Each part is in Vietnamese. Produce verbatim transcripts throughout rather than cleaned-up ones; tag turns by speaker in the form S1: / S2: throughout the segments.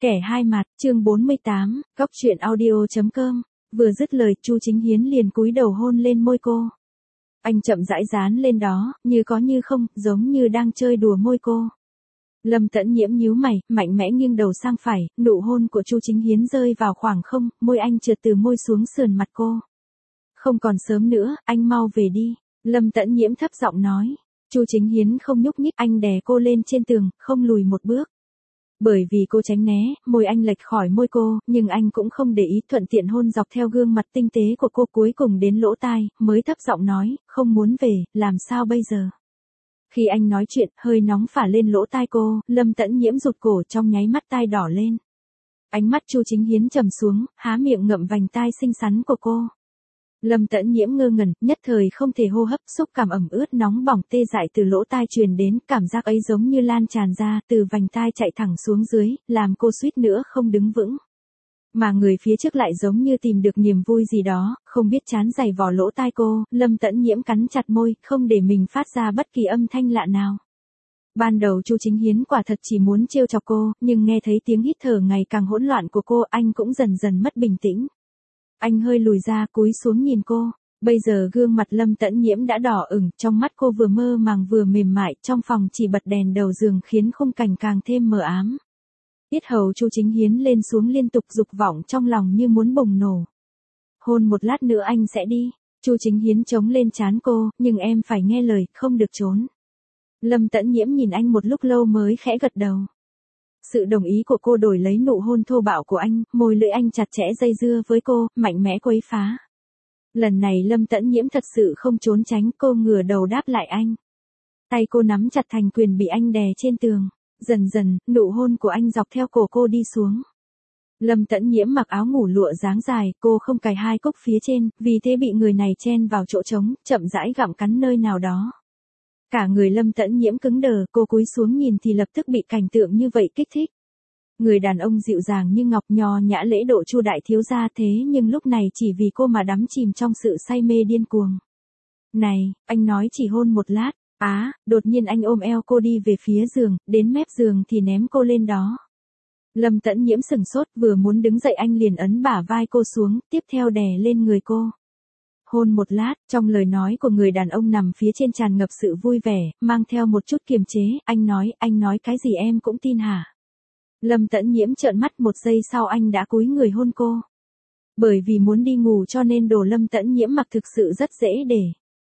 S1: Kẻ hai mặt, chương bốn mươi tám, góc truyện audio chấm com. Vừa dứt lời, Chu Chính Hiến liền cúi đầu hôn lên môi cô. Anh chậm rãi dán lên đó, như có như không, giống như đang chơi đùa môi cô. Lâm Tẫn Nhiễm nhíu mày, mạnh mẽ nghiêng đầu sang phải, nụ hôn của Chu Chính Hiến rơi vào khoảng không, môi anh trượt từ môi xuống sườn mặt cô. Không còn sớm nữa, anh mau về đi. Lâm Tẫn Nhiễm thấp giọng nói. Chu Chính Hiến không nhúc nhích, anh đè cô lên trên tường, không lùi một bước. Bởi vì cô tránh né, môi anh lệch khỏi môi cô, nhưng anh cũng không để ý, thuận tiện hôn dọc theo gương mặt tinh tế của cô, cuối cùng đến lỗ tai, mới thấp giọng nói, không muốn về, làm sao bây giờ? Khi anh nói chuyện, hơi nóng phả lên lỗ tai cô, Lâm Tẫn Nhiễm rụt cổ, trong nháy mắt tai đỏ lên. Ánh mắt Chu Chính Hiến trầm xuống, há miệng ngậm vành tai xinh xắn của cô. Lâm Tẫn Nhiễm ngơ ngẩn, nhất thời không thể hô hấp, xúc cảm ẩm ướt nóng bỏng tê dại từ lỗ tai truyền đến, cảm giác ấy giống như lan tràn ra, từ vành tai chạy thẳng xuống dưới, làm cô suýt nữa không đứng vững. Mà người phía trước lại giống như tìm được niềm vui gì đó, không biết chán giày vò lỗ tai cô, Lâm Tẫn Nhiễm cắn chặt môi, không để mình phát ra bất kỳ âm thanh lạ nào. Ban đầu Chu Chính Hiến quả thật chỉ muốn trêu chọc cô, nhưng nghe thấy tiếng hít thở ngày càng hỗn loạn của cô, anh cũng dần dần mất bình tĩnh. Anh hơi lùi ra, cúi xuống nhìn cô. Bây giờ gương mặt Lâm Tẫn Nhiễm đã đỏ ửng, trong mắt cô vừa mơ màng vừa mềm mại, trong phòng chỉ bật đèn đầu giường khiến khung cảnh càng thêm mờ ám. Yết hầu Chu Chính Hiến lên xuống liên tục, dục vọng trong lòng như muốn bùng nổ. Hôn một lát nữa anh sẽ đi. Chu Chính Hiến chống lên trán cô, nhưng em phải nghe lời, không được trốn. Lâm Tẫn Nhiễm nhìn anh một lúc lâu mới khẽ gật đầu. Sự đồng ý của cô đổi lấy nụ hôn thô bạo của anh, môi lưỡi anh chặt chẽ dây dưa với cô, mạnh mẽ quấy phá. Lần này Lâm Tẫn Nhiễm thật sự không trốn tránh, cô ngửa đầu đáp lại anh. Tay cô nắm chặt thành quyền bị anh đè trên tường. Dần dần, nụ hôn của anh dọc theo cổ cô đi xuống. Lâm Tẫn Nhiễm mặc áo ngủ lụa dáng dài, cô không cài hai cúc phía trên, vì thế bị người này chen vào chỗ trống, chậm rãi gặm cắn nơi nào đó. Cả người Lâm Tẫn Nhiễm cứng đờ, cô cúi xuống nhìn thì lập tức bị cảnh tượng như vậy kích thích. Người đàn ông dịu dàng như ngọc, nho nhã lễ độ Chu đại thiếu gia, thế nhưng lúc này chỉ vì cô mà đắm chìm trong sự say mê điên cuồng. Này, anh nói chỉ hôn một lát. Á, à, đột nhiên anh ôm eo cô đi về phía giường, đến mép giường thì ném cô lên đó. Lâm Tẫn Nhiễm sừng sốt, vừa muốn đứng dậy anh liền ấn bả vai cô xuống, tiếp theo đè lên người cô. Hôn một lát, trong lời nói của người đàn ông nằm phía trên tràn ngập sự vui vẻ, mang theo một chút kiềm chế, anh nói, anh nói cái gì em cũng tin hả? Lâm Tẫn Nhiễm trợn mắt, một giây sau anh đã cúi người hôn cô. Bởi vì muốn đi ngủ cho nên đồ Lâm Tẫn Nhiễm mặc thực sự rất dễ để.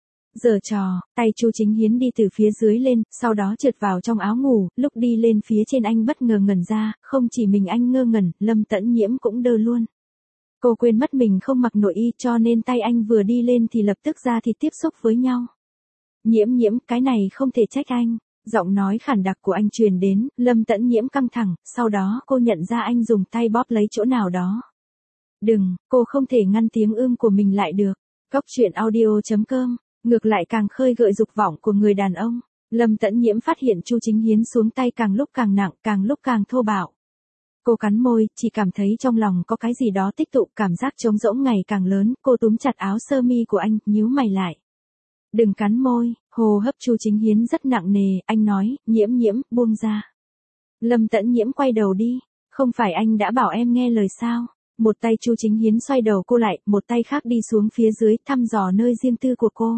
S1: Giở trò, tay Chu Chính Hiến đi từ phía dưới lên, sau đó trượt vào trong áo ngủ, lúc đi lên phía trên anh bất ngờ ngẩn ra, không chỉ mình anh ngơ ngẩn, Lâm Tẫn Nhiễm cũng đơ luôn. Cô quên mất mình không mặc nội y cho nên tay anh vừa đi lên thì lập tức ra thịt tiếp xúc với nhau. Nhiễm Nhiễm, cái này không thể trách anh. Giọng nói khản đặc của anh truyền đến, Lâm Tẫn Nhiễm căng thẳng, sau đó cô nhận ra anh dùng tay bóp lấy chỗ nào đó. Đừng, cô không thể ngăn tiếng ưm của mình lại được. Góc truyện audio chấm com. Ngược lại càng khơi gợi dục vọng của người đàn ông. Lâm Tẫn Nhiễm phát hiện Chu Chính Hiến xuống tay càng lúc càng nặng, càng lúc càng thô bạo. Cô cắn môi, chỉ cảm thấy trong lòng có cái gì đó tích tụ, cảm giác trống rỗng ngày càng lớn, cô túm chặt áo sơ mi của anh, nhíu mày lại. Đừng cắn môi, hô hấp Chu Chính Hiến rất nặng nề, anh nói, Nhiễm Nhiễm, buông ra. Lâm Tẫn Nhiễm quay đầu đi, không phải anh đã bảo em nghe lời sao? Một tay Chu Chính Hiến xoay đầu cô lại, một tay khác đi xuống phía dưới, thăm dò nơi riêng tư của cô.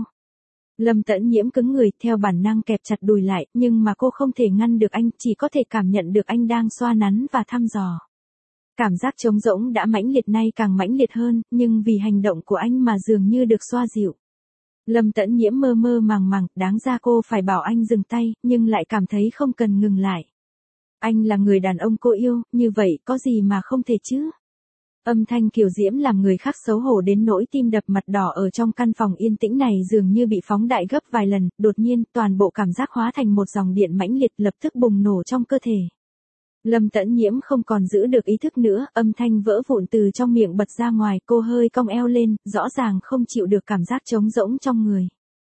S1: Lâm Tẫn Nhiễm cứng người, theo bản năng kẹp chặt đùi lại, nhưng mà cô không thể ngăn được anh, chỉ có thể cảm nhận được anh đang xoa nắn và thăm dò. Cảm giác trống rỗng đã mãnh liệt, nay càng mãnh liệt hơn, nhưng vì hành động của anh mà dường như được xoa dịu. Lâm Tẫn Nhiễm mơ mơ màng màng, đáng ra cô phải bảo anh dừng tay, nhưng lại cảm thấy không cần ngừng lại. Anh là người đàn ông cô yêu, như vậy có gì mà không thể chứ? Âm thanh kiều diễm làm người khác xấu hổ đến nỗi tim đập mặt đỏ. Ở trong căn phòng yên tĩnh này dường như bị phóng đại gấp vài lần, đột nhiên toàn bộ cảm giác hóa thành một dòng điện mãnh liệt lập tức bùng nổ trong cơ thể. Lâm Tẫn Nhiễm không còn giữ được ý thức nữa, âm thanh vỡ vụn từ trong miệng bật ra ngoài, cô hơi cong eo lên, rõ ràng không chịu được cảm giác trống rỗng trong người.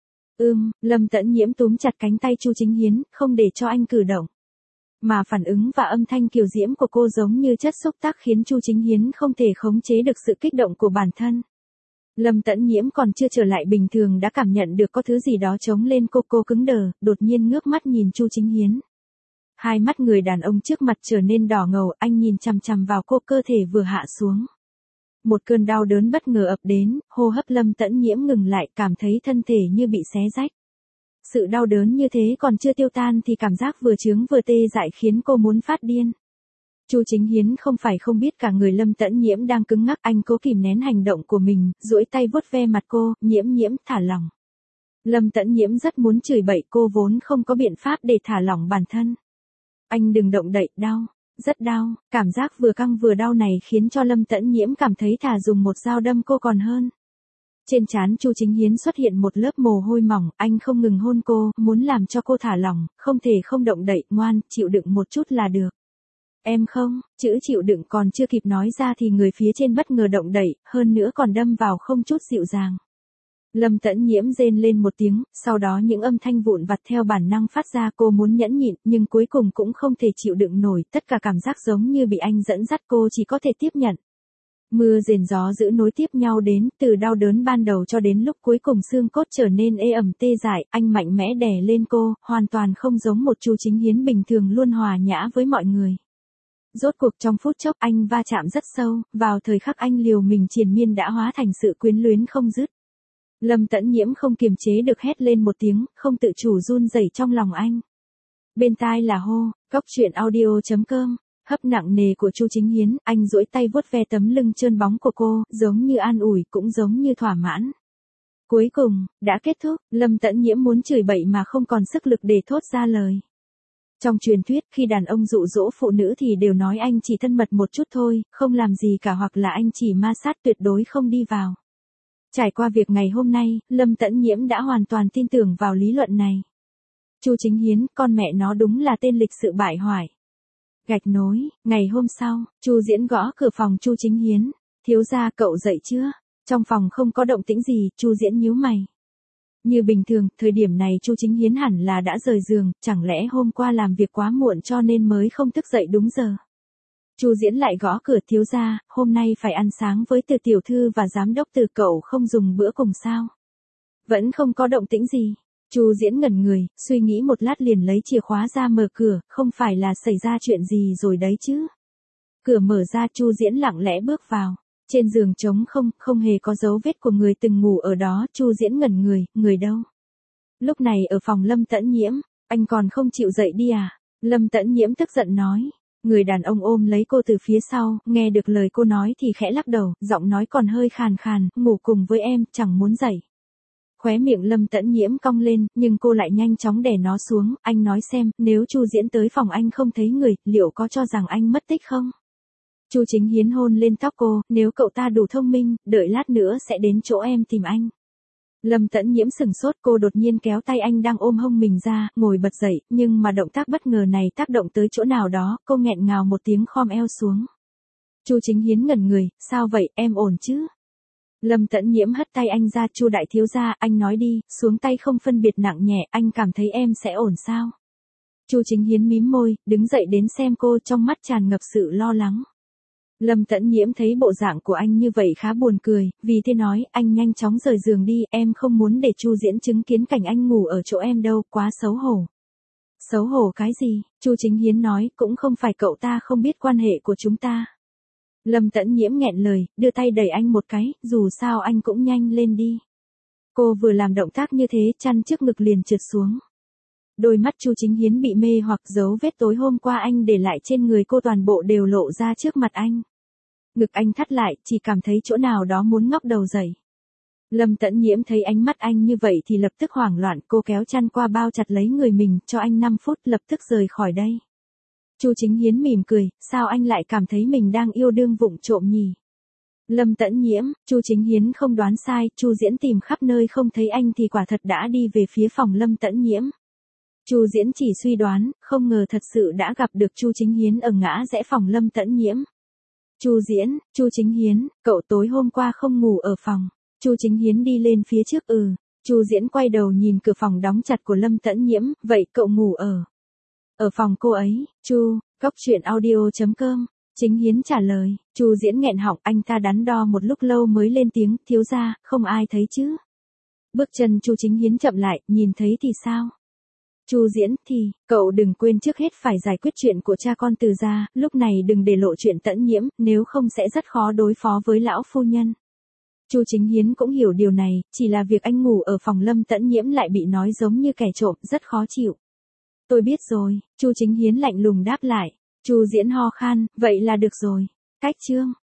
S1: Ưm, Lâm Tẫn Nhiễm túm chặt cánh tay Chu Chính Hiến, không để cho anh cử động. Mà phản ứng và âm thanh kiều diễm của cô giống như chất xúc tác khiến Chu Chính Hiến không thể khống chế được sự kích động của bản thân. Lâm Tẫn Nhiễm còn chưa trở lại bình thường đã cảm nhận được có thứ gì đó chống lên cô, cô cứng đờ, đột nhiên ngước mắt nhìn Chu Chính Hiến. Hai mắt người đàn ông trước mặt trở nên đỏ ngầu, anh nhìn chằm chằm vào cô, cơ thể vừa hạ xuống. Một cơn đau đớn bất ngờ ập đến, hô hấp Lâm Tẫn Nhiễm ngừng lại, cảm thấy thân thể như bị xé rách. Sự đau đớn như thế còn chưa tiêu tan thì cảm giác vừa chướng vừa tê dại khiến cô muốn phát điên. Chu Chính Hiến không phải không biết cả người Lâm Tẫn Nhiễm đang cứng ngắc, anh cố kìm nén hành động của mình, duỗi tay vuốt ve mặt cô, Nhiễm Nhiễm thả lỏng. Lâm Tẫn Nhiễm rất muốn chửi bậy, cô vốn không có biện pháp để thả lỏng bản thân. Anh đừng động đậy, đau, rất đau, cảm giác vừa căng vừa đau này khiến cho Lâm Tẫn Nhiễm cảm thấy thà dùng một dao đâm cô còn hơn. Trên trán Chu Chính Hiến xuất hiện một lớp mồ hôi mỏng, anh không ngừng hôn cô, muốn làm cho cô thả lỏng, không thể không động đậy, ngoan, chịu đựng một chút là được. Em không, chữ chịu đựng còn chưa kịp nói ra thì người phía trên bất ngờ động đậy, hơn nữa còn đâm vào không chút dịu dàng. Lâm Tẫn Nhiễm rên lên một tiếng, sau đó những âm thanh vụn vặt theo bản năng phát ra, cô muốn nhẫn nhịn, nhưng cuối cùng cũng không thể chịu đựng nổi, tất cả cảm giác giống như bị anh dẫn dắt, cô chỉ có thể tiếp nhận. Mưa rền gió dữ nối tiếp nhau đến, từ đau đớn ban đầu cho đến lúc cuối cùng xương cốt trở nên ê ẩm tê dại, anh mạnh mẽ đè lên cô, hoàn toàn không giống một Chu Chính Hiến bình thường luôn hòa nhã với mọi người. Rốt cuộc trong phút chốc anh va chạm rất sâu, vào thời khắc anh liều mình triền miên đã hóa thành sự quyến luyến không dứt. Lâm Tẫn Nhiễm không kiềm chế được hét lên một tiếng, không tự chủ run rẩy trong lòng anh. Bên tai là hô, cóc truyện audio chấm com, hấp nặng nề của Chu Chính Hiến, anh duỗi tay vuốt ve tấm lưng trơn bóng của cô, giống như an ủi cũng giống như thỏa mãn. Cuối cùng, đã kết thúc, Lâm Tẫn Nhiễm muốn chửi bậy mà không còn sức lực để thốt ra lời. Trong truyền thuyết, khi đàn ông dụ dỗ phụ nữ thì đều nói anh chỉ thân mật một chút thôi, không làm gì cả, hoặc là anh chỉ ma sát, tuyệt đối không đi vào. Trải qua việc ngày hôm nay, Lâm Tẫn Nhiễm đã hoàn toàn tin tưởng vào lý luận này. Chu Chính Hiến, con mẹ nó đúng là tên lịch sự bại hoại. Gạch nối, ngày hôm sau, Chu Diễn gõ cửa phòng Chu Chính Hiến. Thiếu gia, cậu dậy chưa? Trong phòng không có động tĩnh gì, Chu Diễn nhíu mày. Như bình thường, thời điểm này Chu Chính Hiến hẳn là đã rời giường, chẳng lẽ hôm qua làm việc quá muộn cho nên mới không thức dậy đúng giờ. Chu Diễn lại gõ cửa, thiếu gia, hôm nay phải ăn sáng với Từ tiểu thư và giám đốc Từ, cậu không dùng bữa cùng sao? Vẫn không có động tĩnh gì. Chu Diễn ngẩn người, suy nghĩ một lát liền lấy chìa khóa ra mở cửa, không phải là xảy ra chuyện gì rồi đấy chứ. Cửa mở ra, Chu Diễn lặng lẽ bước vào. Trên giường trống không, không hề có dấu vết của người từng ngủ ở đó, Chu Diễn ngẩn người, người đâu? Lúc này ở phòng Lâm Tẫn Nhiễm, anh còn không chịu dậy đi à? Lâm Tẫn Nhiễm tức giận nói. Người đàn ông ôm lấy cô từ phía sau, nghe được lời cô nói thì khẽ lắc đầu, giọng nói còn hơi khàn khàn, ngủ cùng với em, chẳng muốn dậy. Khóe miệng Lâm Tẫn Nhiễm cong lên, nhưng cô lại nhanh chóng đè nó xuống, anh nói xem, nếu Chu Diễn tới phòng anh không thấy người, liệu có cho rằng anh mất tích không? Chu Chính Hiến hôn lên tóc cô, nếu cậu ta đủ thông minh, đợi lát nữa sẽ đến chỗ em tìm anh. Lâm Tẫn Nhiễm sừng sốt, cô đột nhiên kéo tay anh đang ôm hông mình ra, ngồi bật dậy, nhưng mà động tác bất ngờ này tác động tới chỗ nào đó, cô nghẹn ngào một tiếng khom eo xuống. Chu Chính Hiến ngẩn người, sao vậy, em ổn chứ? Lâm Tẫn Nhiễm hất tay anh ra, Chu đại thiếu gia, anh nói đi, xuống tay không phân biệt nặng nhẹ, anh cảm thấy em sẽ ổn sao? Chu Chính Hiến mím môi, đứng dậy đến xem cô, trong mắt tràn ngập sự lo lắng. Lâm Tẫn Nhiễm thấy bộ dạng của anh như vậy khá buồn cười, vì thế nói, anh nhanh chóng rời giường đi, em không muốn để Chu Diễn chứng kiến cảnh anh ngủ ở chỗ em đâu, quá xấu hổ. Xấu hổ cái gì? Chu Chính Hiến nói, cũng không phải cậu ta không biết quan hệ của chúng ta. Lâm Tẫn Nhiễm nghẹn lời, đưa tay đẩy anh một cái, dù sao anh cũng nhanh lên đi. Cô vừa làm động tác như thế, chăn trước ngực liền trượt xuống. Đôi mắt Chu Chính Hiến bị mê hoặc, dấu vết tối hôm qua anh để lại trên người cô toàn bộ đều lộ ra trước mặt anh. Ngực anh thắt lại, chỉ cảm thấy chỗ nào đó muốn ngóc đầu dậy. Lâm Tẫn Nhiễm thấy ánh mắt anh như vậy thì lập tức hoảng loạn, cô kéo chăn qua bao chặt lấy người mình, cho anh năm phút, lập tức rời khỏi đây. Chu Chính Hiến mỉm cười, sao anh lại cảm thấy mình đang yêu đương vụng trộm nhỉ? Lâm Tẫn Nhiễm, Chu Chính Hiến không đoán sai, Chu Diễn tìm khắp nơi không thấy anh thì quả thật đã đi về phía phòng Lâm Tẫn Nhiễm. Chu Diễn chỉ suy đoán, không ngờ thật sự đã gặp được Chu Chính Hiến ở ngã rẽ phòng Lâm Tẫn Nhiễm. Chu Diễn, Chu Chính Hiến, cậu tối hôm qua không ngủ ở phòng. Chu Chính Hiến đi lên phía trước, ừ. Chu Diễn quay đầu nhìn cửa phòng đóng chặt của Lâm Tẫn Nhiễm, vậy cậu ngủ ở ở phòng cô ấy? Chu, cóc truyện audio chấm com. Chính Hiến trả lời. Chu Diễn nghẹn họng, anh ta đắn đo một lúc lâu mới lên tiếng, thiếu gia, không ai thấy chứ? Bước chân Chu Chính Hiến chậm lại, nhìn thấy thì sao? Chu Diễn, thì, cậu đừng quên trước hết phải giải quyết chuyện của cha con Từ gia, lúc này đừng để lộ chuyện Tẫn Nhiễm, nếu không sẽ rất khó đối phó với lão phu nhân. Chu Chính Hiến cũng hiểu điều này, chỉ là việc anh ngủ ở phòng Lâm Tẫn Nhiễm lại bị nói giống như kẻ trộm, rất khó chịu. Tôi biết rồi, Chu Chính Hiến lạnh lùng đáp lại. Chu Diễn ho khan, vậy là được rồi. Cách chương